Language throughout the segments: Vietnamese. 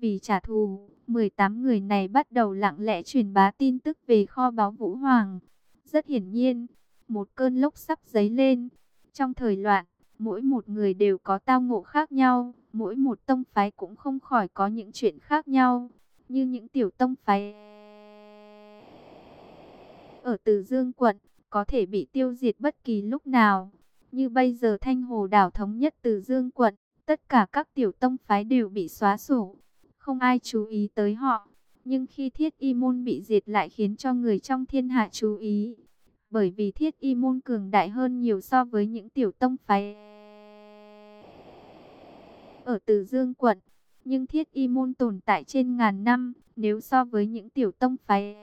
Vì trả thù, 18 người này bắt đầu lặng lẽ truyền bá tin tức về kho báu Vũ Hoàng. Rất hiển nhiên, một cơn lốc sắp dấy lên. Trong thời loạn, mỗi một người đều có tao ngộ khác nhau, mỗi một tông phái cũng không khỏi có những chuyện khác nhau. Như những tiểu tông phái ở Từ Dương quận, có thể bị tiêu diệt bất kỳ lúc nào. Như bây giờ Thanh Hồ đảo thống nhất Từ Dương quận, tất cả các tiểu tông phái đều bị xóa sổ, không ai chú ý tới họ. Nhưng khi Thiết Y môn bị diệt lại khiến cho người trong thiên hạ chú ý. Bởi vì Thiết Y môn cường đại hơn nhiều so với những tiểu tông phái ở Từ Dương quận. Nhưng Thiết Y môn tồn tại trên ngàn năm, nếu so với những tiểu tông phái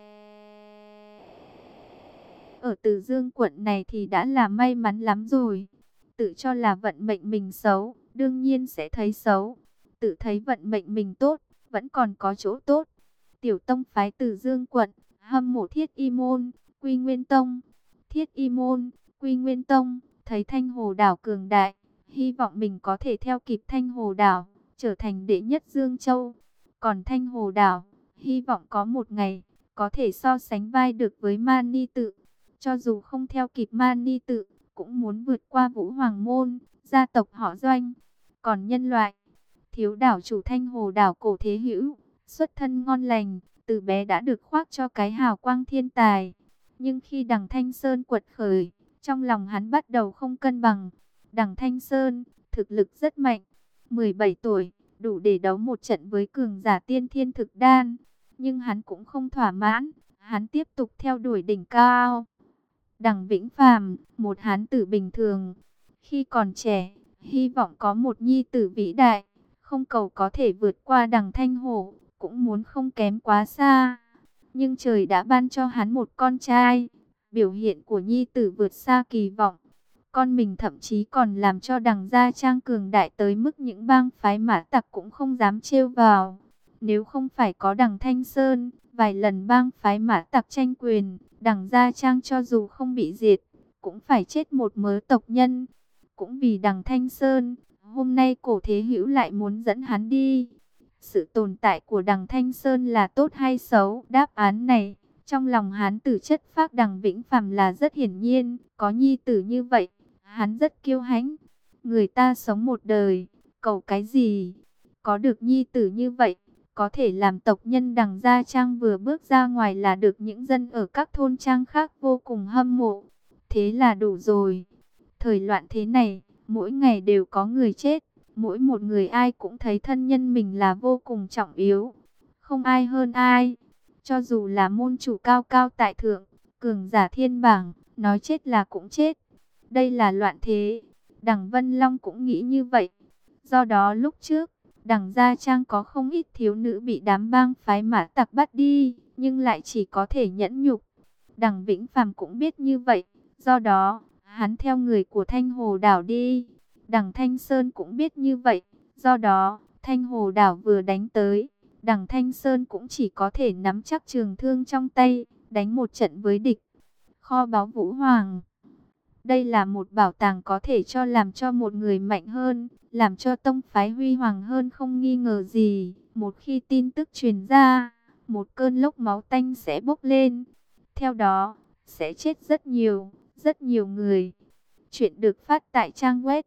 ở Từ Dương quận này thì đã là may mắn lắm rồi. Tự cho là vận mệnh mình xấu, đương nhiên sẽ thấy xấu. Tự thấy vận mệnh mình tốt, vẫn còn có chỗ tốt. Tiểu tông phái Từ Dương quận, hâm mộ Thiết Y môn, Quy Nguyên tông. Thiết Y môn, Quy Nguyên tông, thấy Thanh Hồ đảo cường đại, hy vọng mình có thể theo kịp Thanh Hồ đảo, trở thành đệ nhất Dương Châu. Còn Thanh Hồ đảo, hy vọng có một ngày, có thể so sánh vai được với Mani tự. Cho dù không theo kịp Mani tự, cũng muốn vượt qua Vũ Hoàng môn, gia tộc họ Doanh. Còn nhân loại, thiếu đảo chủ Thanh Hồ đảo Cổ Thế Hữu, xuất thân ngon lành, từ bé đã được khoác cho cái hào quang thiên tài. Nhưng khi Đằng Thanh Sơn quật khởi, trong lòng hắn bắt đầu không cân bằng. Đằng Thanh Sơn, thực lực rất mạnh, 17 tuổi, đủ để đấu một trận với cường giả tiên thiên thực đan. Nhưng hắn cũng không thỏa mãn, hắn tiếp tục theo đuổi đỉnh cao. Đằng Vĩnh Phàm, một hán tử bình thường, khi còn trẻ, hy vọng có một nhi tử vĩ đại, không cầu có thể vượt qua Đằng Thanh Hổ, cũng muốn không kém quá xa. Nhưng trời đã ban cho hắn một con trai, biểu hiện của nhi tử vượt xa kỳ vọng. Con mình thậm chí còn làm cho Đằng Gia Trang cường đại tới mức những bang phái mã tặc cũng không dám trêu vào. Nếu không phải có Đằng Thanh Sơn, vài lần bang phái mã tặc tranh quyền, Đằng Gia Trang cho dù không bị diệt, cũng phải chết một mớ tộc nhân. Cũng vì Đằng Thanh Sơn, hôm nay Cổ Thế Hữu lại muốn dẫn hắn đi. Sự tồn tại của Đằng Thanh Sơn là tốt hay xấu? Đáp án này, trong lòng hắn tử chất phác Đằng Vĩnh Phàm là rất hiển nhiên. Có nhi tử như vậy, hắn rất kiêu hãnh. Người ta sống một đời, cầu cái gì? Có được nhi tử như vậy, có thể làm tộc nhân Đằng Gia Trang vừa bước ra ngoài là được những dân ở các thôn trang khác vô cùng hâm mộ. Thế là đủ rồi. Thời loạn thế này, mỗi ngày đều có người chết. Mỗi một người ai cũng thấy thân nhân mình là vô cùng trọng yếu. Không ai hơn ai. Cho dù là môn chủ cao cao tại thượng, cường giả thiên bảng, nói chết là cũng chết. Đây là loạn thế. Đằng Vân Long cũng nghĩ như vậy. Do đó lúc trước, Đằng Gia Trang có không ít thiếu nữ bị đám bang phái mã tặc bắt đi, nhưng lại chỉ có thể nhẫn nhục. Đằng Vĩnh Phàm cũng biết như vậy, do đó, hắn theo người của Thanh Hồ đảo đi. Đằng Thanh Sơn cũng biết như vậy, do đó, Thanh Hồ đảo vừa đánh tới, Đằng Thanh Sơn cũng chỉ có thể nắm chắc trường thương trong tay, đánh một trận với địch. Kho báu Vũ Hoàng. Đây là một bảo tàng có thể làm cho một người mạnh hơn, làm cho tông phái huy hoàng hơn không nghi ngờ gì. Một khi tin tức truyền ra, một cơn lốc máu tanh sẽ bốc lên. Theo đó, sẽ chết rất nhiều người. Chuyện được phát tại trang web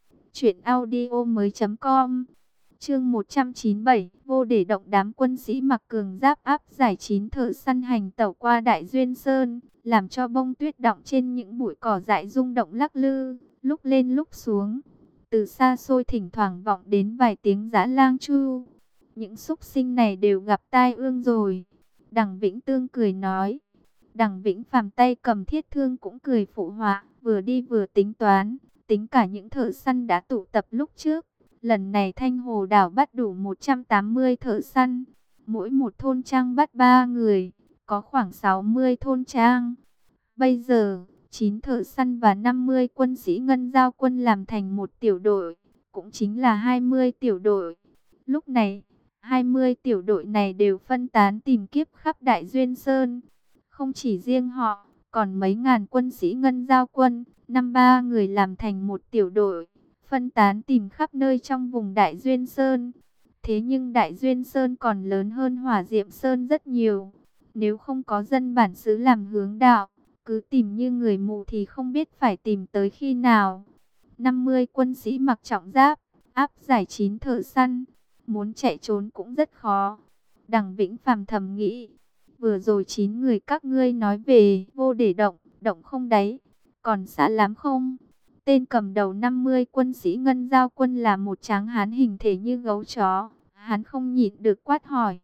truyệnaudiomoi.com. Chương 197, vô để động đám quân sĩ mặc cường giáp áp giải 9 thợ săn hành tẩu qua Đại Duyên Sơn, làm cho bông tuyết đọng trên những bụi cỏ dại rung động lắc lư, lúc lên lúc xuống. Từ xa xôi thỉnh thoảng vọng đến vài tiếng giã lang chu. Những súc sinh này đều gặp tai ương rồi. Đằng Vĩnh Tương cười nói. Đằng Vĩnh Phàm tay cầm thiết thương cũng cười phụ họa, vừa đi vừa tính toán, tính cả những thợ săn đã tụ tập lúc trước. Lần này Thanh Hồ đảo bắt đủ 180 thợ săn, mỗi một thôn trang bắt 3 người, có khoảng 60 thôn trang. Bây giờ, 9 thợ săn và 50 quân sĩ ngân giao quân làm thành một tiểu đội, cũng chính là 20 tiểu đội. Lúc này, 20 tiểu đội này đều phân tán tìm kiếp khắp Đại Duyên Sơn. Không chỉ riêng họ, còn mấy ngàn quân sĩ ngân giao quân, 53 người làm thành một tiểu đội, phân tán tìm khắp nơi trong vùng Đại Duyên Sơn. Thế nhưng Đại Duyên Sơn còn lớn hơn Hỏa Diệm Sơn rất nhiều. Nếu không có dân bản xứ làm hướng đạo, cứ tìm như người mù thì không biết phải tìm tới khi nào. 50 quân sĩ mặc trọng giáp, áp giải 9 thợ săn, muốn chạy trốn cũng rất khó. Đằng Vĩnh Phàm thầm nghĩ, vừa rồi 9 người các ngươi nói về vô để động, động không đáy, còn xã lắm không? Tên cầm đầu 50 quân sĩ Ngân Giao quân là một tráng hán hình thể như gấu chó, hắn không nhịn được quát hỏi.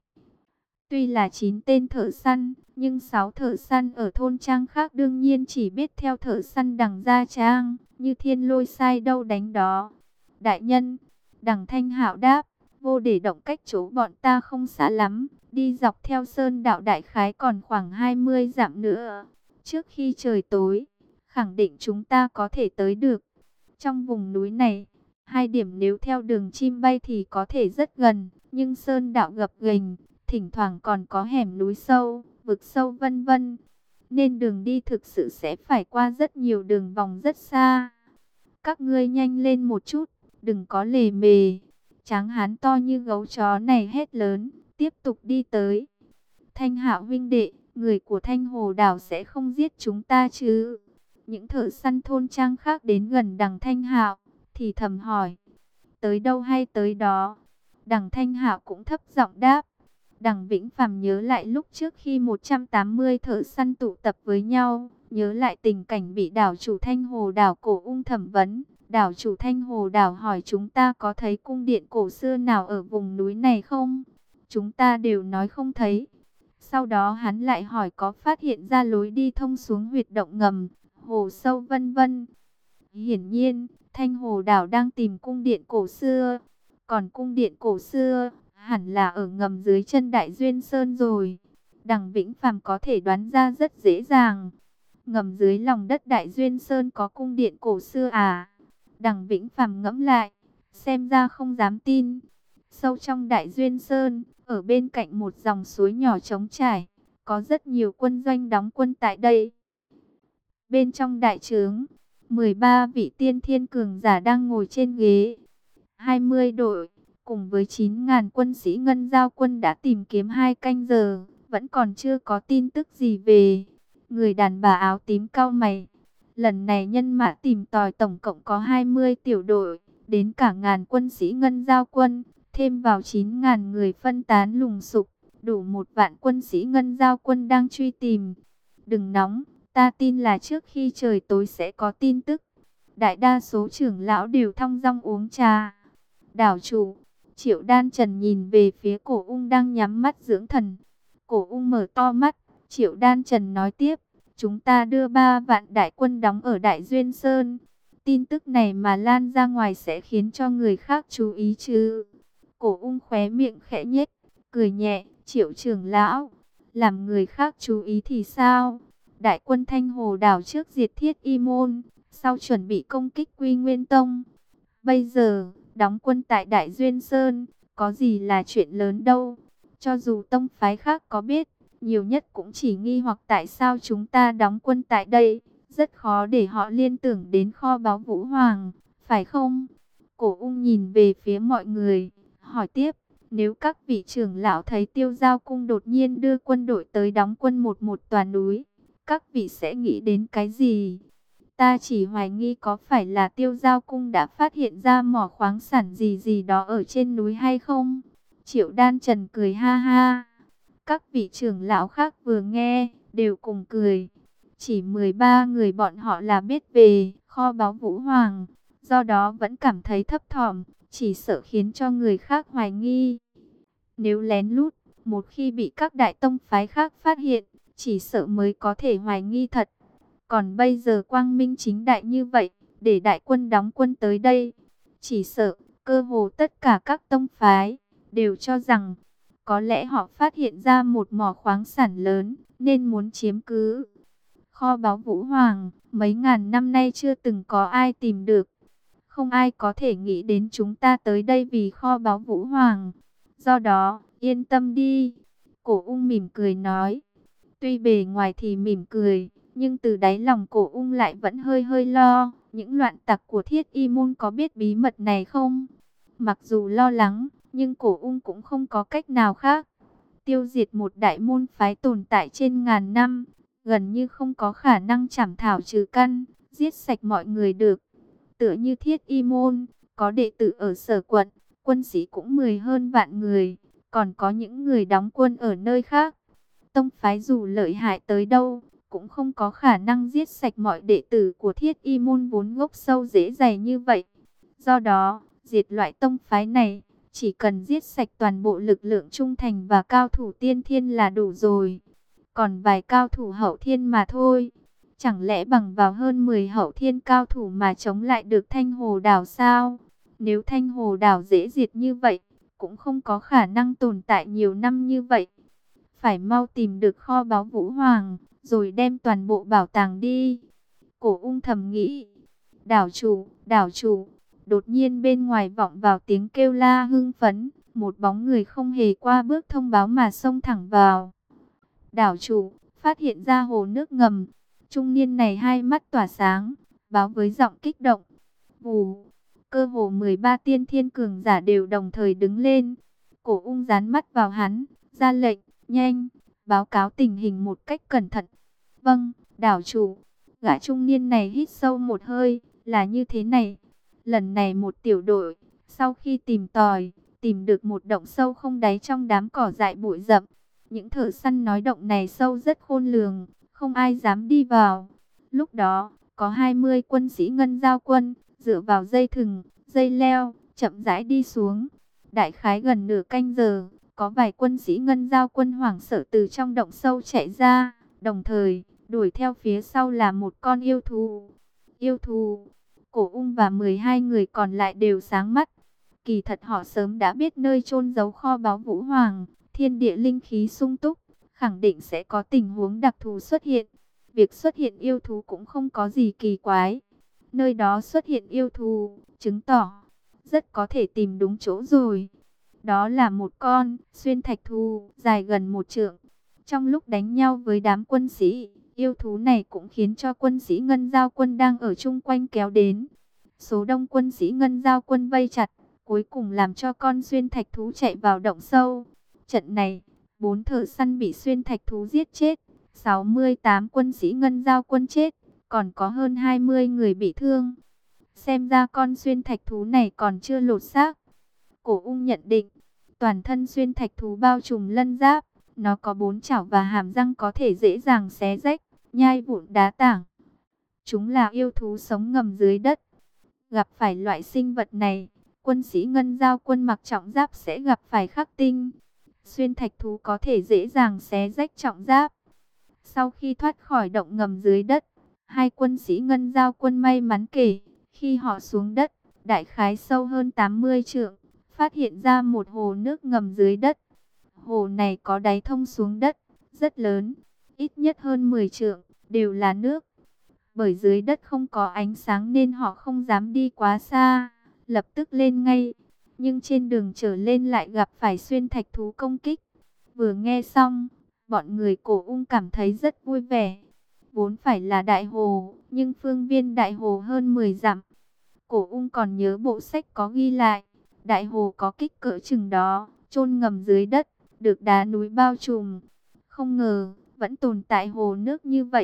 Tuy là 9 tên thợ săn, nhưng 6 thợ săn ở thôn trang khác đương nhiên chỉ biết theo thợ săn Đằng Gia Trang, như thiên lôi sai đâu đánh đó. Đại nhân, Đằng Thanh Hạo đáp, vô để động cách chỗ bọn ta không xa lắm, đi dọc theo sơn đạo đại khái còn khoảng 20 dặm nữa. Trước khi trời tối, khẳng định chúng ta có thể tới được. Trong vùng núi này, hai điểm nếu theo đường chim bay thì có thể rất gần, nhưng sơn đạo gập ghềnh, thỉnh thoảng còn có hẻm núi sâu, vực sâu vân vân. Nên đường đi thực sự sẽ phải qua rất nhiều đường vòng rất xa. Các ngươi nhanh lên một chút, đừng có lề mề. Tráng hán to như gấu chó này hét lớn, tiếp tục đi tới. Thanh Hạo huynh đệ, người của Thanh Hồ đảo sẽ không giết chúng ta chứ? Những thợ săn thôn trang khác đến gần Đằng Thanh Hạo, thì thầm hỏi, tới đâu hay tới đó? Đằng Thanh Hạo cũng thấp giọng đáp. Đằng Vĩnh Phàm nhớ lại lúc trước khi 180 thợ săn tụ tập với nhau, nhớ lại tình cảnh bị đảo chủ Thanh Hồ đảo Cổ Ung thẩm vấn. Đảo chủ Thanh Hồ đảo hỏi chúng ta có thấy cung điện cổ xưa nào ở vùng núi này không? Chúng ta đều nói không thấy. Sau đó hắn lại hỏi có phát hiện ra lối đi thông xuống huyệt động ngầm, hồ sâu vân vân. Hiển nhiên, Thanh Hồ đảo đang tìm cung điện cổ xưa. Còn cung điện cổ xưa hẳn là ở ngầm dưới chân Đại Duyên Sơn rồi. Đằng Vĩnh Phàm có thể đoán ra rất dễ dàng. Ngầm dưới lòng đất Đại Duyên Sơn có cung điện cổ xưa à? Đằng Vĩnh Phàm ngẫm lại, xem ra không dám tin. Sâu trong Đại Duyên Sơn, ở bên cạnh một dòng suối nhỏ trống trải, có rất nhiều quân doanh đóng quân tại đây. Bên trong đại trướng, 13 vị tiên thiên cường giả đang ngồi trên ghế. 20 đội, cùng với 9.000 quân sĩ Ngân Giao quân đã tìm kiếm 2 canh giờ, vẫn còn chưa có tin tức gì về. Người đàn bà áo tím cau mày. Lần này nhân mã tìm tòi tổng cộng có 20 tiểu đội, đến cả ngàn quân sĩ Ngân Giao quân, thêm vào 9.000 người phân tán lùng sục, đủ 1 vạn quân sĩ Ngân Giao quân đang truy tìm. Đừng nóng, ta tin là trước khi trời tối sẽ có tin tức. Đại đa số trưởng lão đều thong dong uống trà. Đảo chủ, Triệu Đan Trần nhìn về phía Cổ Ung đang nhắm mắt dưỡng thần. Cổ Ung mở to mắt, Triệu Đan Trần nói tiếp, chúng ta đưa 3 vạn đại quân đóng ở Đại Duyên Sơn. Tin tức này mà lan ra ngoài sẽ khiến cho người khác chú ý chứ? Cổ Ung khóe miệng khẽ nhếch, cười nhẹ, Triệu trưởng lão, làm người khác chú ý thì sao? Đại quân Thanh Hồ đảo trước diệt Thiết Y Môn, sau chuẩn bị công kích Quy Nguyên Tông. Bây giờ, đóng quân tại Đại Duyên Sơn, có gì là chuyện lớn đâu. Cho dù tông phái khác có biết, nhiều nhất cũng chỉ nghi hoặc tại sao chúng ta đóng quân tại đây. Rất khó để họ liên tưởng đến kho báu Vũ Hoàng, phải không? Cổ Ung nhìn về phía mọi người, hỏi tiếp, nếu các vị trưởng lão thấy Tiêu Giao Cung đột nhiên đưa quân đội tới đóng quân một tòa núi, các vị sẽ nghĩ đến cái gì? Ta chỉ hoài nghi có phải là Tiêu Giao Cung đã phát hiện ra mỏ khoáng sản gì gì đó ở trên núi hay không? Triệu Đan Trần cười ha ha. Các vị trưởng lão khác vừa nghe, đều cùng cười. Chỉ 13 người bọn họ là biết về kho báu Vũ Hoàng, do đó vẫn cảm thấy thấp thỏm, chỉ sợ khiến cho người khác hoài nghi. Nếu lén lút, một khi bị các đại tông phái khác phát hiện, chỉ sợ mới có thể hoài nghi thật. Còn bây giờ quang minh chính đại như vậy, để đại quân đóng quân tới đây, chỉ sợ cơ hồ tất cả các tông phái đều cho rằng có lẽ họ phát hiện ra một mỏ khoáng sản lớn nên muốn chiếm cứ. Kho báu Vũ Hoàng, mấy ngàn năm nay chưa từng có ai tìm được. Không ai có thể nghĩ đến chúng ta tới đây vì kho báu Vũ Hoàng. Do đó, yên tâm đi. Cổ Ung mỉm cười nói. Tuy bề ngoài thì mỉm cười, nhưng từ đáy lòng Cổ Ung lại vẫn hơi hơi lo. Những loạn tặc của Thiết Y Môn có biết bí mật này không? Mặc dù lo lắng, Nhưng Cổ Ung cũng không có cách nào khác. Tiêu diệt một đại môn phái tồn tại trên ngàn năm, gần như không có khả năng chảm thảo trừ căn, giết sạch mọi người được. Tựa như Thiết Y môn, có đệ tử ở Sở quận, quân sĩ cũng 10 hơn vạn người, còn có những người đóng quân ở nơi khác. Tông phái dù lợi hại tới đâu, cũng không có khả năng giết sạch mọi đệ tử của Thiết Y môn vốn gốc sâu rễ dày như vậy. Do đó, diệt loại tông phái này, chỉ cần giết sạch toàn bộ lực lượng trung thành và cao thủ tiên thiên là đủ rồi. Còn vài cao thủ hậu thiên mà thôi. Chẳng lẽ bằng vào hơn 10 hậu thiên cao thủ mà chống lại được Thanh Hồ Đảo sao? Nếu Thanh Hồ Đảo dễ diệt như vậy, cũng không có khả năng tồn tại nhiều năm như vậy. Phải mau tìm được kho báu Vũ Hoàng, rồi đem toàn bộ bảo tàng đi. Cổ Ung thầm nghĩ. Đảo chủ. Đột nhiên bên ngoài vọng vào tiếng kêu la hưng phấn. Một bóng người không hề qua bước thông báo mà xông thẳng vào. Đảo chủ, phát hiện ra hồ nước ngầm. Trung niên này hai mắt tỏa sáng, báo với giọng kích động. Vù, cơ hồ 13 tiên thiên cường giả đều đồng thời đứng lên. Cổ Ung dán mắt vào hắn, ra lệnh, nhanh, báo cáo tình hình một cách cẩn thận. Vâng, đảo chủ. Gã trung niên này hít sâu một hơi, là như thế này. Lần này một tiểu đội, sau khi tìm tòi, tìm được một động sâu không đáy trong đám cỏ dại bụi rậm. Những thợ săn nói động này sâu rất khôn lường, không ai dám đi vào. Lúc đó, có 20 quân sĩ ngân giao quân, dựa vào dây thừng, dây leo, chậm rãi đi xuống. Đại khái gần nửa canh giờ, có vài quân sĩ ngân giao quân hoảng sợ từ trong động sâu chạy ra, đồng thời, đuổi theo phía sau là một con yêu thú. Yêu thú, Cổ Ung và 12 người còn lại đều sáng mắt. Kỳ thật họ sớm đã biết nơi chôn giấu kho báu Vũ Hoàng, thiên địa linh khí sung túc, khẳng định sẽ có tình huống đặc thù xuất hiện. Việc xuất hiện yêu thú cũng không có gì kỳ quái. Nơi đó xuất hiện yêu thú, chứng tỏ rất có thể tìm đúng chỗ rồi. Đó là một con xuyên thạch thú dài gần 1 trượng. Trong lúc đánh nhau với đám quân sĩ, yêu thú này cũng khiến cho quân sĩ ngân giao quân đang ở chung quanh kéo đến. Số đông quân sĩ ngân giao quân vây chặt, cuối cùng làm cho con xuyên thạch thú chạy vào động sâu. Trận này, 4 thợ săn bị xuyên thạch thú giết chết, 68 quân sĩ ngân giao quân chết, còn có hơn 20 người bị thương. Xem ra con xuyên thạch thú này còn chưa lột xác. Cổ Ung nhận định, toàn thân xuyên thạch thú bao trùm lân giáp, nó có 4 chảo và hàm răng có thể dễ dàng xé rách, nhai vụn đá tảng. Chúng là yêu thú sống ngầm dưới đất. Gặp phải loại sinh vật này, quân sĩ ngân giao quân mặc trọng giáp sẽ gặp phải khắc tinh. Xuyên thạch thú có thể dễ dàng xé rách trọng giáp. Sau khi thoát khỏi động ngầm dưới đất, hai quân sĩ ngân giao quân may mắn kể, khi họ xuống đất, đại khái sâu hơn 80 trượng, phát hiện ra một hồ nước ngầm dưới đất. Hồ này có đáy thông xuống đất, rất lớn, ít nhất hơn 10 trượng, đều là nước. Bởi dưới đất không có ánh sáng nên họ không dám đi quá xa, lập tức lên ngay. Nhưng trên đường trở lên lại gặp phải xuyên thạch thú công kích. Vừa nghe xong, bọn người Cổ Ung cảm thấy rất vui vẻ. Vốn phải là đại hồ, nhưng phương viên đại hồ hơn 10 dặm. Cổ Ung còn nhớ bộ sách có ghi lại, đại hồ có kích cỡ chừng đó, chôn ngầm dưới đất, được đá núi bao trùm. Không ngờ, vẫn tồn tại hồ nước như vậy.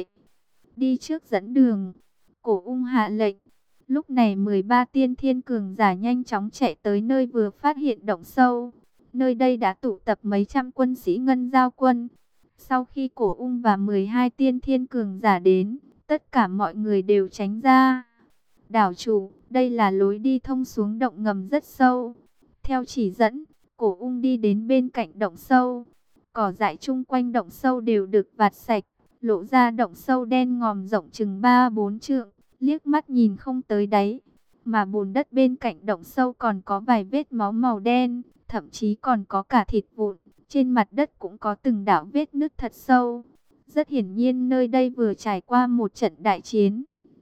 Đi trước dẫn đường, Cổ Ung hạ lệnh. Lúc này 13 tiên thiên cường giả nhanh chóng chạy tới nơi vừa phát hiện động sâu. Nơi đây đã tụ tập mấy trăm quân sĩ ngân giao quân. Sau khi Cổ Ung và 12 tiên thiên cường giả đến, tất cả mọi người đều tránh ra. Đảo chủ, đây là lối đi thông xuống động ngầm rất sâu. Theo chỉ dẫn, Cổ Ung đi đến bên cạnh động sâu. Cỏ dại chung quanh động sâu đều được vạt sạch, lộ ra động sâu đen ngòm rộng chừng 3-4 trượng, liếc mắt nhìn không tới đáy. Mà bùn đất bên cạnh động sâu còn có vài vết máu màu đen, thậm chí còn có cả thịt vụn. Trên mặt đất cũng có từng đạo vết nứt thật sâu. Rất hiển nhiên nơi đây vừa trải qua một trận đại chiến.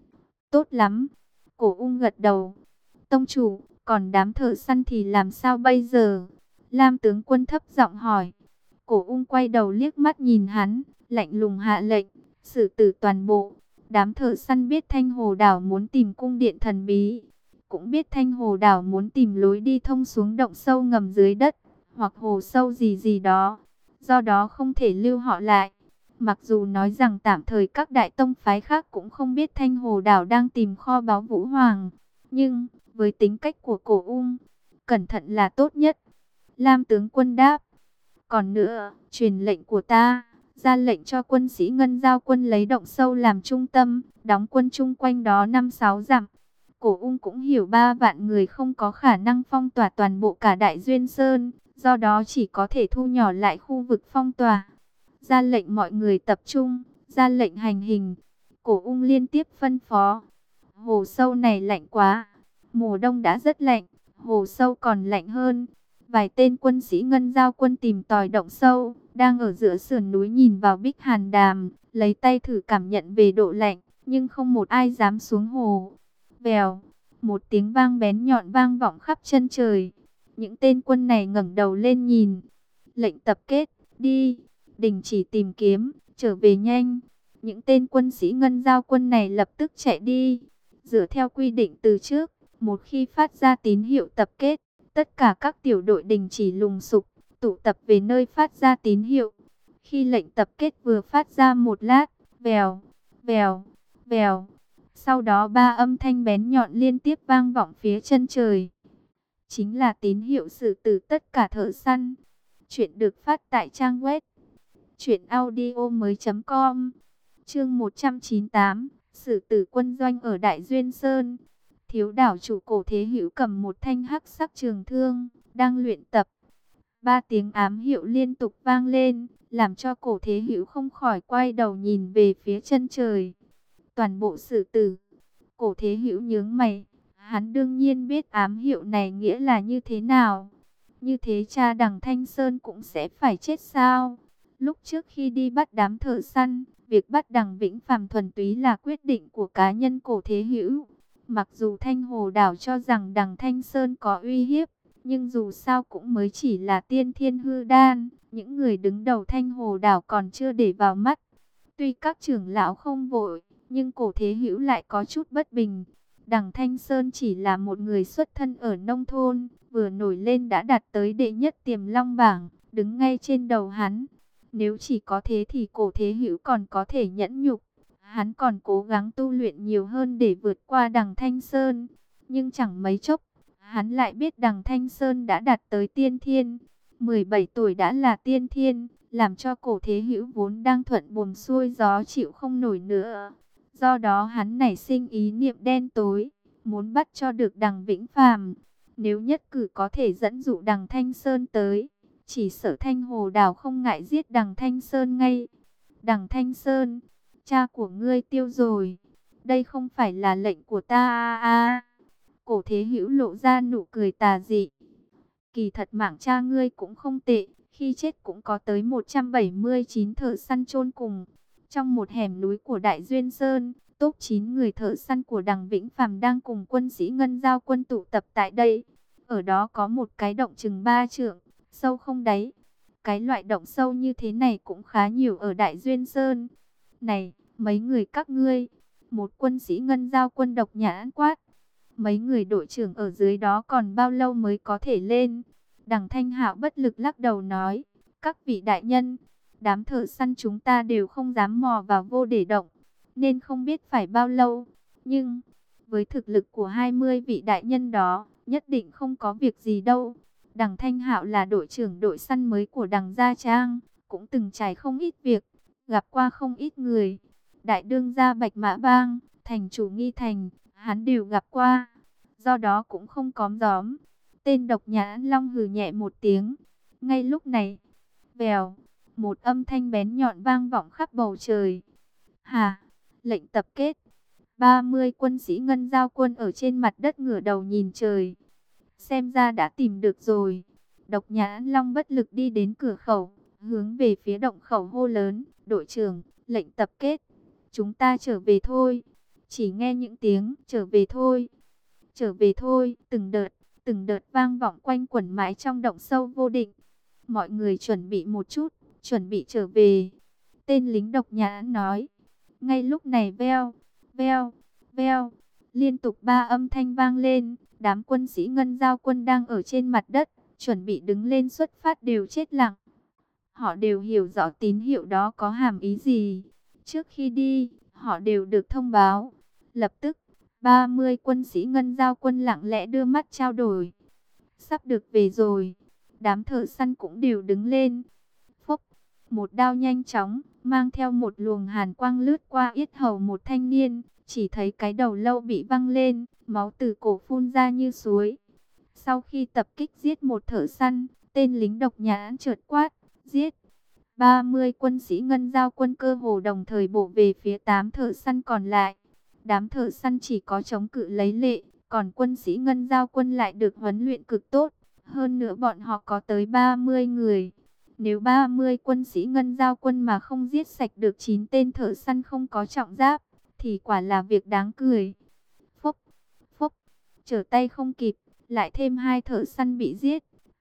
Tốt lắm, Cổ Ung gật đầu. Tông chủ, còn đám thợ săn thì làm sao bây giờ? Lam tướng quân thấp giọng hỏi. Cổ Ung quay đầu liếc mắt nhìn hắn, lạnh lùng hạ lệnh, xử tử toàn bộ. Đám thợ săn biết Thanh Hồ Đảo muốn tìm cung điện thần bí, cũng biết Thanh Hồ Đảo muốn tìm lối đi thông xuống động sâu ngầm dưới đất, hoặc hồ sâu gì gì đó. Do đó không thể lưu họ lại. Mặc dù nói rằng tạm thời các đại tông phái khác cũng không biết Thanh Hồ Đảo đang tìm kho báu Vũ Hoàng. Nhưng, với tính cách của Cổ Ung, cẩn thận là tốt nhất. Lam tướng quân đáp. Còn nữa, truyền lệnh của ta, ra lệnh cho quân sĩ Ngân Giao quân lấy động sâu làm trung tâm, đóng quân chung quanh đó 5-6 dặm. Cổ Ung cũng hiểu 3 vạn người không có khả năng phong tỏa toàn bộ cả Đại Duyên Sơn, do đó chỉ có thể thu nhỏ lại khu vực phong tỏa. Ra lệnh mọi người tập trung, ra lệnh hành hình. Cổ Ung liên tiếp phân phó. Hồ sâu này lạnh quá, mùa đông đã rất lạnh, hồ sâu còn lạnh hơn. Vài tên quân sĩ Ngân Giao quân tìm tòi động sâu, đang ở giữa sườn núi nhìn vào Bích Hàn Đàm, lấy tay thử cảm nhận về độ lạnh, nhưng không một ai dám xuống hồ. Vèo, một tiếng vang bén nhọn vang vọng khắp chân trời. Những tên quân này ngẩng đầu lên nhìn. Lệnh tập kết, đi, đình chỉ tìm kiếm, trở về nhanh. Những tên quân sĩ Ngân Giao quân này lập tức chạy đi. Dựa theo quy định từ trước, một khi phát ra tín hiệu tập kết, tất cả các tiểu đội đình chỉ lùng sục, tụ tập về nơi phát ra tín hiệu. Khi lệnh tập kết vừa phát ra một lát, vèo, vèo, vèo. Sau đó 3 âm thanh bén nhọn liên tiếp vang vọng phía chân trời. Chính là tín hiệu xử tử tất cả thợ săn. Chuyện được phát tại trang web truyệnaudiomoi.com. Chương 198, xử tử quân doanh ở Đại Duyên Sơn. Thiếu đảo chủ Cổ Thế Hữu cầm một thanh hắc sắc trường thương, đang luyện tập. 3 tiếng ám hiệu liên tục vang lên, làm cho Cổ Thế Hữu không khỏi quay đầu nhìn về phía chân trời. Toàn bộ xử tử. Cổ Thế Hữu nhướng mày, hắn đương nhiên biết ám hiệu này nghĩa là như thế nào. Như thế cha Đằng Thanh Sơn cũng sẽ phải chết sao? Lúc trước khi đi bắt đám thợ săn, việc bắt Đằng Vĩnh Phàm thuần túy là quyết định của cá nhân Cổ Thế Hữu. Mặc dù Thanh Hồ Đảo cho rằng Đằng Thanh Sơn có uy hiếp, nhưng dù sao cũng mới chỉ là tiên thiên hư đan, những người đứng đầu Thanh Hồ Đảo còn chưa để vào mắt. Tuy các trưởng lão không vội, nhưng Cổ Thế Hữu lại có chút bất bình. Đằng Thanh Sơn chỉ là một người xuất thân ở nông thôn, vừa nổi lên đã đạt tới đệ nhất Tiềm Long bảng, đứng ngay trên đầu hắn. Nếu chỉ có thế thì Cổ Thế Hữu còn có thể nhẫn nhục. Hắn còn cố gắng tu luyện nhiều hơn để vượt qua Đằng Thanh Sơn. Nhưng chẳng mấy chốc, hắn lại biết Đằng Thanh Sơn đã đạt tới tiên thiên. 17 tuổi đã là tiên thiên, làm cho Cổ Thế Hữu vốn đang thuận buồm xuôi gió chịu không nổi nữa. Do đó hắn nảy sinh ý niệm đen tối, muốn bắt cho được Đằng Vĩnh Phàm. Nếu nhất cử có thể dẫn dụ Đằng Thanh Sơn tới, chỉ sợ Thanh Hồ Đảo không ngại giết Đằng Thanh Sơn ngay. Đằng Thanh Sơn, cha của ngươi tiêu rồi. Đây không phải là lệnh của ta à. Cổ Thế Hữu lộ ra nụ cười tà dị. Kỳ thật mạng cha ngươi cũng không tệ, khi chết cũng có tới 179 thợ săn chôn cùng. Trong một hẻm núi của Đại Duyên Sơn, top 9 người thợ săn của Đằng Vĩnh Phàm đang cùng quân sĩ Ngân Giao quân tụ tập tại đây. Ở đó có một cái động chừng 3 trượng, sâu không đáy. Cái loại động sâu như thế này cũng khá nhiều ở Đại Duyên Sơn. Này, mấy người các ngươi, một quân sĩ Ngân Giao quân độc nhãn quát. Mấy người đội trưởng ở dưới đó còn bao lâu mới có thể lên? Đằng Thanh Hạo bất lực lắc đầu nói, các vị đại nhân, đám thợ săn chúng ta đều không dám mò vào vô để động, nên không biết phải bao lâu. Nhưng, với thực lực của 20 vị đại nhân đó, nhất định không có việc gì đâu. Đằng Thanh Hạo là đội trưởng đội săn mới của Đằng Gia Trang, cũng từng trải không ít việc, gặp qua không ít người. Đại đương gia Bạch Mã Bang, thành chủ Nghi Thành, hắn đều gặp qua, do đó cũng không cóm gióm. Tên độc nhãn long hừ nhẹ một tiếng. Ngay lúc này, vèo, một âm thanh bén nhọn vang vọng khắp bầu trời. Hà, lệnh tập kết. 30 quân sĩ Ngân Giao quân ở trên mặt đất ngửa đầu nhìn trời. Xem ra đã tìm được rồi. Độc nhãn long bất lực đi đến cửa khẩu, hướng về phía động khẩu hô lớn, đội trưởng, lệnh tập kết. Chúng ta trở về thôi. Chỉ nghe những tiếng trở về thôi, trở về thôi, từng đợt vang vọng quanh quẩn mãi trong động sâu vô định. Mọi người chuẩn bị một chút, chuẩn bị trở về. Tên lính độc nhãn nói. Ngay lúc này veo, veo, veo, Liên tục 3 âm thanh vang lên, đám quân sĩ Ngân Giao quân đang ở trên mặt đất, chuẩn bị đứng lên xuất phát đều chết lặng. Họ đều hiểu rõ tín hiệu đó có hàm ý gì. Trước khi đi, họ đều được thông báo. Lập tức, 30 quân sĩ Ngân Giao quân lặng lẽ đưa mắt trao đổi. Sắp được về rồi. Đám thợ săn cũng đều đứng lên. Phốc, một đao nhanh chóng, mang theo một luồng hàn quang lướt qua yết hầu một thanh niên. Chỉ thấy cái đầu lâu bị văng lên, máu từ cổ phun ra như suối. Sau khi tập kích giết một thợ săn, tên lính độc nhãn chợt quát, giết. 30 quân sĩ Ngân Giao quân cơ hồ đồng thời bổ về phía 8 thợ săn còn lại. Đám thợ săn chỉ có chống cự lấy lệ, còn quân sĩ Ngân Giao quân lại được huấn luyện cực tốt. Hơn nữa bọn họ có tới 30 người. Nếu 30 quân sĩ Ngân Giao quân mà không giết sạch được 9 tên thợ săn không có trọng giáp, thì quả là việc đáng cười. Phốc, phốc, trở tay không kịp, lại thêm 2 thợ săn bị giết.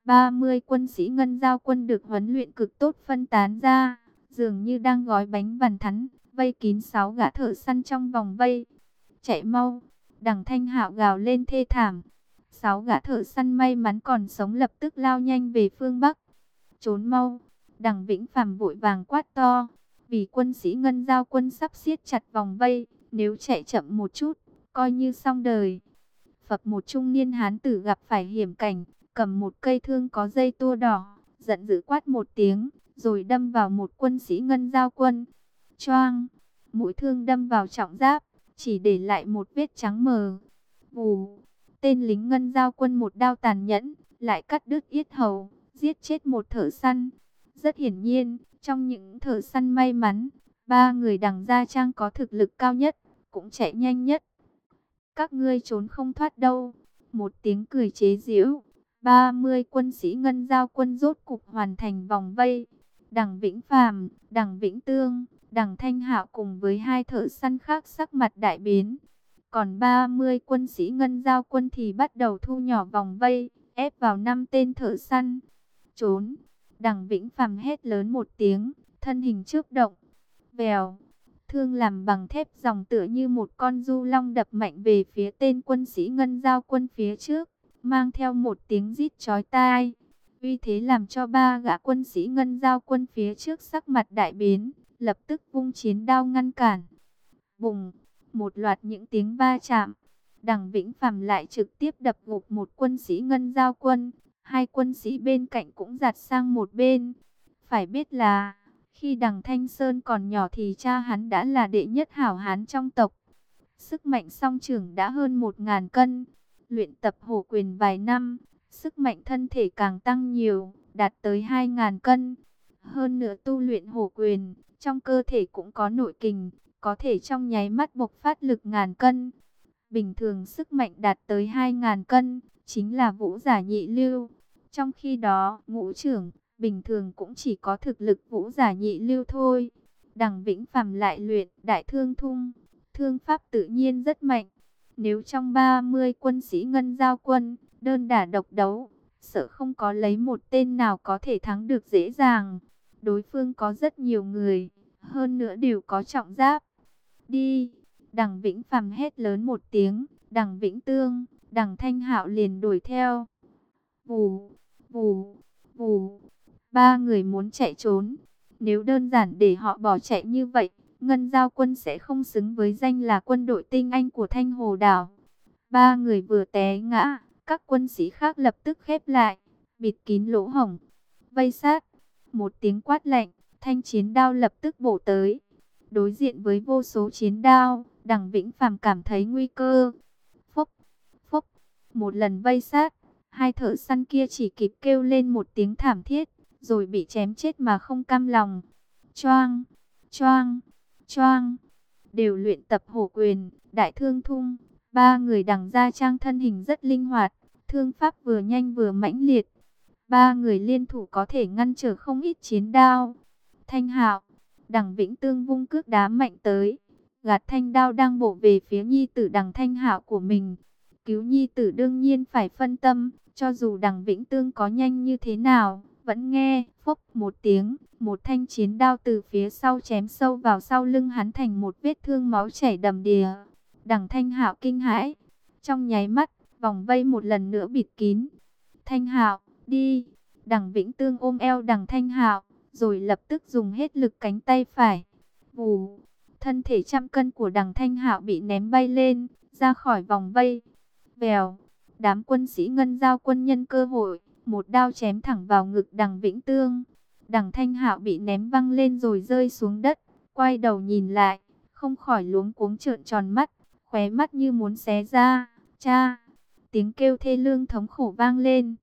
30 quân sĩ Ngân Giao quân được huấn luyện cực tốt phân tán ra, dường như đang gói bánh bàn thắn, vây kín 6 gã thợ săn trong vòng vây. Chạy mau, Đằng Thanh Hạo gào lên thê thảm. 6 gã thợ săn may mắn còn sống lập tức lao nhanh về phương Bắc. Trốn mau, Đằng Vĩnh Phàm vội vàng quát to, vì quân sĩ Ngân Giao quân sắp siết chặt vòng vây, nếu chạy chậm một chút, coi như xong đời. Phập một trung niên hán tử gặp phải hiểm cảnh, cầm một cây thương có dây tua đỏ, giận dữ quát một tiếng, rồi đâm vào một quân sĩ Ngân Giao quân. Choang, mũi thương đâm vào trọng giáp, chỉ để lại một vết trắng mờ. Vù, tên lính Ngân Giao quân một đao tàn nhẫn, lại cắt đứt yết hầu, giết chết một thợ săn. Rất hiển nhiên, trong những thợ săn may mắn, 3 người Đằng Gia Trang có thực lực cao nhất, cũng chạy nhanh nhất. Các ngươi trốn không thoát đâu. Một tiếng cười chế giễu. 30 quân sĩ Ngân Giao quân rốt cục hoàn thành vòng vây. Đằng Vĩnh Phàm, Đằng Vĩnh Tương, Đằng Thanh Hạo cùng với 2 thợ săn khác sắc mặt đại biến. Còn 30 quân sĩ Ngân Giao quân thì bắt đầu thu nhỏ vòng vây, ép vào 5 tên thợ săn. Trốn! Đằng Vĩnh Phàm hét lớn một tiếng, thân hình chớp động. Vèo! Thương làm bằng thép dòng tựa như một con du long đập mạnh về phía tên quân sĩ Ngân Giao quân phía trước, mang theo một tiếng rít chói tai. Uy thế làm cho 3 gã quân sĩ Ngân Giao quân phía trước sắc mặt đại biến, lập tức vung chiến đao ngăn cản. Bùng, một loạt những tiếng va chạm, Đằng Vĩnh Phàm lại trực tiếp đập gục một quân sĩ Ngân Giao quân, 2 quân sĩ bên cạnh cũng giạt sang một bên. Phải biết là khi Đằng Thanh Sơn còn nhỏ thì cha hắn đã là đệ nhất hảo hán trong tộc. Sức mạnh song trưởng đã hơn 1000 cân. Luyện tập hổ quyền vài năm, sức mạnh thân thể càng tăng nhiều, đạt tới 2000 cân. Hơn nữa tu luyện hổ quyền, trong cơ thể cũng có nội kình, có thể trong nháy mắt bộc phát lực ngàn cân. Bình thường sức mạnh đạt tới 2000 cân, chính là vũ giả nhị lưu. Trong khi đó, ngũ trưởng bình thường cũng chỉ có thực lực vũ giả nhị lưu thôi. Đằng Vĩnh Phàm lại luyện đại thương thung, thương pháp tự nhiên rất mạnh. Nếu trong 30 quân sĩ Ngân Giao quân, đơn đả độc đấu, sợ không có lấy một tên nào có thể thắng được dễ dàng. Đối phương có rất nhiều người, hơn nữa đều có trọng giáp. Đi! Đằng Vĩnh Phàm hét lớn một tiếng, Đằng Vĩnh Tương, Đằng Thanh Hạo liền đuổi theo. Vù, vù, vù. 3 người muốn chạy trốn. Nếu đơn giản để họ bỏ chạy như vậy, Ngân Giao quân sẽ không xứng với danh là quân đội tinh anh của Thanh Hồ Đảo. 3 người vừa té ngã, các quân sĩ khác lập tức khép lại, bịt kín lỗ hổng, vây sát. Một tiếng quát lạnh, thanh chiến đao lập tức bổ tới. Đối diện với vô số chiến đao, Đằng Vĩnh Phàm cảm thấy nguy cơ. Phốc, phốc, một lần vây sát, 2 thợ săn kia chỉ kịp kêu lên một tiếng thảm thiết, rồi bị chém chết mà không cam lòng. Choang, choang, choang, đều luyện tập hổ quyền, đại thương thung. 3 người Đằng Gia Trang thân hình rất linh hoạt, thương pháp vừa nhanh vừa mãnh liệt. 3 người liên thủ có thể ngăn trở không ít chiến đao. Thanh Hạo, Đằng Vĩnh Tương vung cước đá mạnh tới, gạt thanh đao đang bổ về phía nhi tử Đằng Thanh Hạo của mình. Cứu nhi tử đương nhiên phải phân tâm, cho dù Đằng Vĩnh Tương có nhanh như thế nào, vẫn nghe phốc một tiếng, một thanh chiến đao từ phía sau chém sâu vào sau lưng hắn thành một vết thương máu chảy đầm đìa. Đằng Thanh Hạo kinh hãi, trong nháy mắt, vòng vây một lần nữa bịt kín. Thanh Hạo, đi. Đằng Vĩnh Tương ôm eo Đằng Thanh Hạo, rồi lập tức dùng hết lực cánh tay phải. Vù, thân thể trăm cân của Đằng Thanh Hạo bị ném bay lên, ra khỏi vòng vây. Vèo, đám quân sĩ Ngân Giao quân nhân cơ hội, một đao chém thẳng vào ngực Đằng Vĩnh Tương. Đằng Thanh Hạo bị ném văng lên rồi rơi xuống đất, quay đầu nhìn lại, không khỏi luống cuống trợn tròn mắt, khóe mắt như muốn xé ra. Cha! Tiếng kêu thê lương thống khổ vang lên.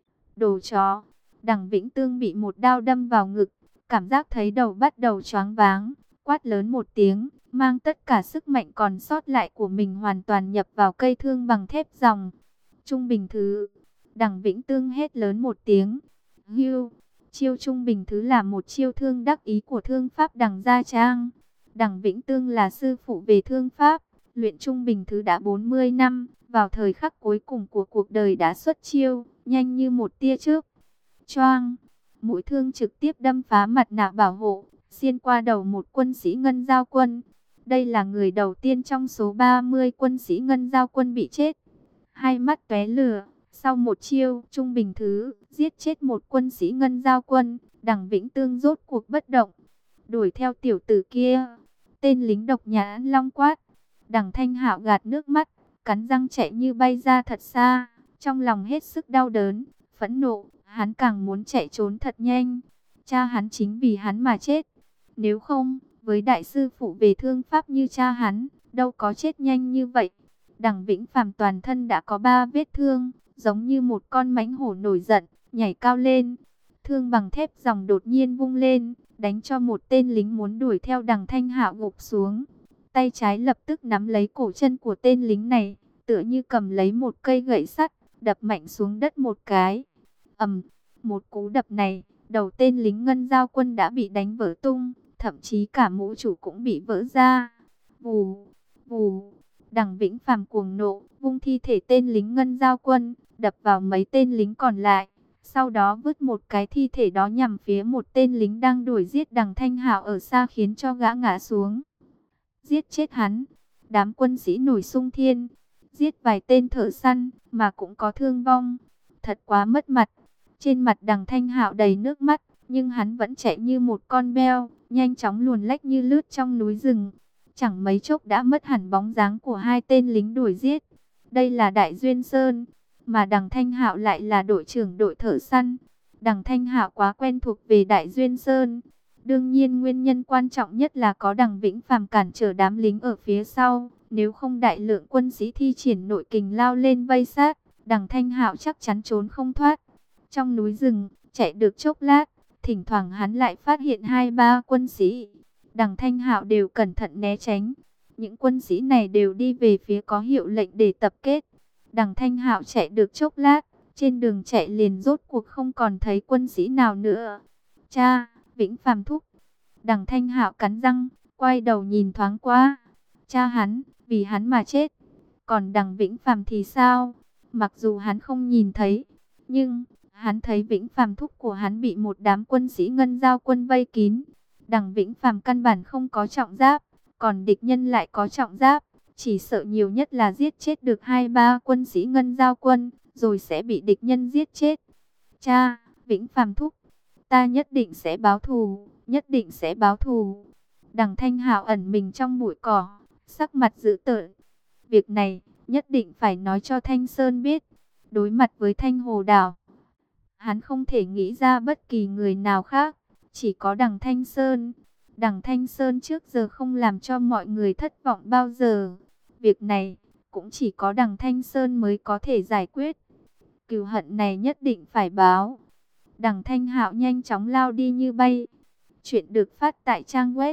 Đồ chó! Đằng Vĩnh Tương bị một đao đâm vào ngực, cảm giác thấy đầu bắt đầu choáng váng, quát lớn một tiếng, mang tất cả sức mạnh còn sót lại của mình hoàn toàn nhập vào cây thương bằng thép ròng. Trung bình thứ! Đằng Vĩnh Tương hét lớn một tiếng. Hưu! Chiêu trung bình thứ là một chiêu thương đắc ý của thương pháp Đằng Gia Trang. Đằng Vĩnh Tương là sư phụ về thương pháp, luyện trung bình thứ đã 40 năm, vào thời khắc cuối cùng của cuộc đời đã xuất chiêu, nhanh như một tia chớp. Choang! Mũi thương trực tiếp đâm phá mặt nạ bảo hộ, xuyên qua đầu một quân sĩ Ngân Giao quân. Đây là người đầu tiên trong số 30 quân sĩ Ngân Giao quân bị chết. Hai mắt tóe lửa, sau một chiêu trung bình thứ, giết chết một quân sĩ Ngân Giao quân, Đằng Vĩnh Tương rốt cuộc bất động. Đuổi theo tiểu tử kia, tên lính độc nhãn long quát. Đằng Thanh Hạo gạt nước mắt, cắn răng chạy như bay ra thật xa, trong lòng hết sức đau đớn, phẫn nộ, hắn càng muốn chạy trốn thật nhanh. Cha hắn chính vì hắn mà chết, nếu không, với đại sư phụ về thương pháp như cha hắn, đâu có chết nhanh như vậy. Đằng Vĩnh Phàm toàn thân đã có 3 vết thương, giống như một con mãnh hổ nổi giận, nhảy cao lên. Thương bằng thép ròng đột nhiên vung lên, đánh cho một tên lính muốn đuổi theo Đằng Thanh Hạo gục xuống. Tay trái lập tức nắm lấy cổ chân của tên lính này, tựa như cầm lấy một cây gậy sắt, đập mạnh xuống đất một cái. Ầm, một cú đập này, đầu tên lính Ngân Giao quân đã bị đánh vỡ tung, thậm chí cả mũ chủ cũng bị vỡ ra. Vù, vù, Đằng Vĩnh Phàm cuồng nộ, vung thi thể tên lính Ngân Giao quân, đập vào mấy tên lính còn lại. Sau đó vứt một cái thi thể đó nhằm phía một tên lính đang đuổi giết Đằng Thanh Hạo ở xa khiến cho gã ngã xuống. Giết chết hắn, đám quân sĩ nổi xung thiên, giết vài tên thợ săn mà cũng có thương vong, thật quá mất mặt. Trên mặt Đằng Thanh Hạo đầy nước mắt, nhưng hắn vẫn chạy như một con beo, nhanh chóng luồn lách như lướt trong núi rừng. Chẳng mấy chốc đã mất hẳn bóng dáng của hai tên lính đuổi giết. Đây là Đại Duyên Sơn, mà Đằng Thanh Hạo lại là đội trưởng đội thợ săn. Đằng Thanh Hạo quá quen thuộc về Đại Duyên Sơn. Đương nhiên nguyên nhân quan trọng nhất là có Đằng Vĩnh Phàm cản trở đám lính ở phía sau. Nếu không đại lượng quân sĩ thi triển nội kình lao lên vây sát, Đằng Thanh Hạo chắc chắn trốn không thoát. Trong núi rừng, chạy được chốc lát, thỉnh thoảng hắn lại phát hiện 2-3 quân sĩ. Đằng Thanh Hạo đều cẩn thận né tránh. Những quân sĩ này đều đi về phía có hiệu lệnh để tập kết. Đằng Thanh Hạo chạy được chốc lát, trên đường chạy liền rốt cuộc không còn thấy quân sĩ nào nữa. Cha, Vĩnh Phàm thúc. Đằng Thanh Hạo cắn răng, quay đầu nhìn thoáng qua. Cha hắn, vì hắn mà chết. Còn Đằng Vĩnh Phàm thì sao? Mặc dù hắn không nhìn thấy, nhưng hắn thấy Vĩnh Phàm thúc của hắn bị một đám quân sĩ Ngân Giao quân vây kín. Đằng Vĩnh Phàm căn bản không có trọng giáp, còn địch nhân lại có trọng giáp, chỉ sợ nhiều nhất là giết chết được 2-3 quân sĩ Ngân Giao quân, rồi sẽ bị địch nhân giết chết. Cha, Vĩnh Phàm thúc, ta nhất định sẽ báo thù, nhất định sẽ báo thù. Đằng Thanh Hạo ẩn mình trong bụi cỏ, sắc mặt dữ tợn. Việc này nhất định phải nói cho Thanh Sơn biết. Đối mặt với Thanh Hồ Đảo, hắn không thể nghĩ ra bất kỳ người nào khác, chỉ có Đằng Thanh Sơn. Đằng Thanh Sơn trước giờ không làm cho mọi người thất vọng bao giờ. Việc này cũng chỉ có Đằng Thanh Sơn mới có thể giải quyết. Cừu hận này nhất định phải báo. Đằng Thanh Hạo nhanh chóng lao đi như bay. Chuyện được phát tại trang web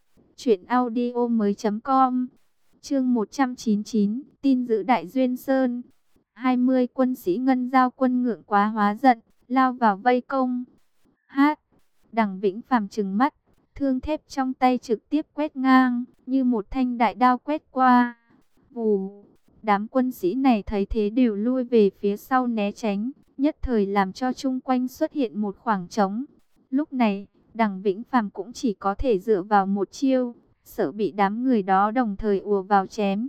truyệnaudiomoi.com. Chương 199, tin giữ Đại Duyên Sơn. 20 quân sĩ Ngân Giao quân ngượng quá hóa giận, lao vào vây công. Đằng Vĩnh Phàm trừng mắt, thương thép trong tay trực tiếp quét ngang, như một thanh đại đao quét qua. Vù, đám quân sĩ này thấy thế đều lui về phía sau né tránh, nhất thời làm cho chung quanh xuất hiện một khoảng trống. Lúc này, Đằng Vĩnh Phàm cũng chỉ có thể dựa vào một chiêu, sợ bị đám người đó đồng thời ùa vào chém.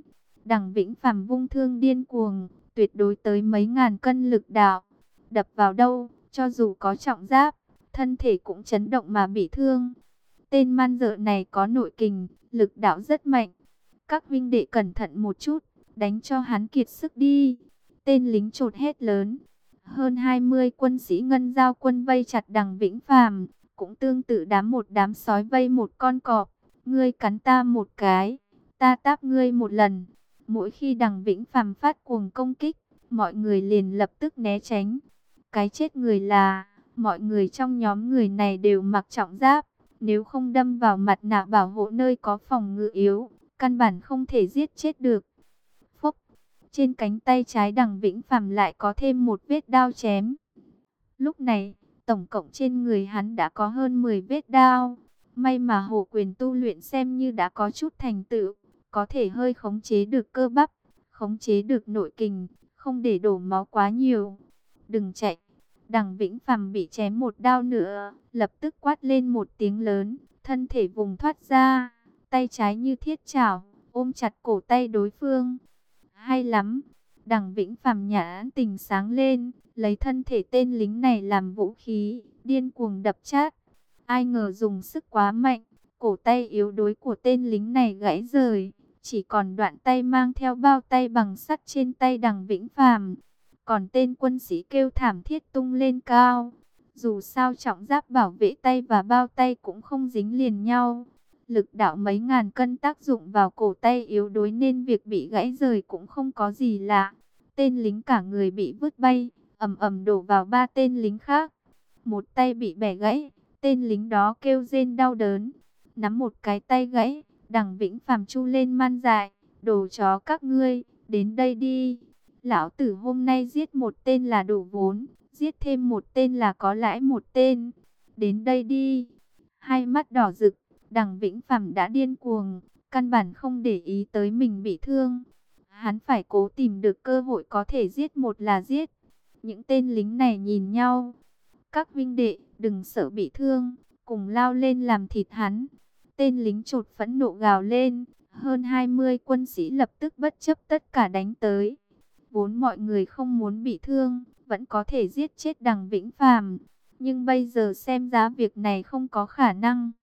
Đằng Vĩnh Phàm vung thương điên cuồng, tuyệt đối tới mấy ngàn cân lực đạo. Đập vào đâu, cho dù có trọng giáp, thân thể cũng chấn động mà bị thương. Tên man dợ này có nội kình, lực đạo rất mạnh. Các huynh đệ cẩn thận một chút, đánh cho hắn kiệt sức đi. Tên lính chột hét lớn. Hơn 20 quân sĩ Ngân Giao quân vây chặt đằng Vĩnh Phàm, cũng tương tự một đám sói vây một con cọp. Ngươi cắn ta một cái, ta táp ngươi một lần. Mỗi khi đằng Vĩnh Phàm phát cuồng công kích, mọi người liền lập tức né tránh. Cái chết người là, mọi người trong nhóm người này đều mặc trọng giáp. Nếu không đâm vào mặt nạ bảo hộ nơi có phòng ngự yếu, căn bản không thể giết chết được. Phốc, trên cánh tay trái đằng Vĩnh Phàm lại có thêm một vết đao chém. Lúc này, tổng cộng trên người hắn đã có hơn 10 vết đao. May mà hổ quyền tu luyện xem như đã có chút thành tựu, có thể hơi khống chế được cơ bắp, khống chế được nội kình, không để đổ máu quá nhiều. Đừng chạy. Đằng Vĩnh Phàm bị chém một đao nữa, lập tức quát lên một tiếng lớn, thân thể vùng thoát ra, tay trái như thiết chảo, ôm chặt cổ tay đối phương. Hay lắm. Đằng Vĩnh Phàm nhãn tình sáng lên, lấy thân thể tên lính này làm vũ khí, điên cuồng đập chát. Ai ngờ dùng sức quá mạnh, cổ tay yếu đuối của tên lính này gãy rời, chỉ còn đoạn tay mang theo bao tay bằng sắt trên tay đằng Vĩnh Phàm. Còn tên quân sĩ kêu thảm thiết tung lên cao. Dù sao trọng giáp bảo vệ tay và bao tay cũng không dính liền nhau. Lực đạo mấy ngàn cân tác dụng vào cổ tay yếu đuối nên việc bị gãy rời cũng không có gì lạ. Tên lính cả người bị vứt bay, ầm ầm đổ vào ba tên lính khác. Một tay bị bẻ gãy, tên lính đó kêu rên đau đớn. Nắm một cái tay gãy, đằng Vĩnh Phàm chu lên man dại, đồ chó các ngươi, đến đây đi. Lão tử hôm nay giết một tên là đủ vốn, giết thêm một tên là có lãi một tên. Đến đây đi. Hai mắt đỏ rực, đằng Vĩnh Phàm đã điên cuồng, căn bản không để ý tới mình bị thương. Hắn phải cố tìm được cơ hội có thể giết một là giết. Những tên lính này nhìn nhau. Các vinh đệ, đừng sợ bị thương, cùng lao lên làm thịt hắn. Tên lính chột phẫn nộ gào lên, hơn 20 quân sĩ lập tức bất chấp tất cả đánh tới. Vốn mọi người không muốn bị thương, vẫn có thể giết chết đằng Vĩnh Phàm, nhưng bây giờ xem ra việc này không có khả năng.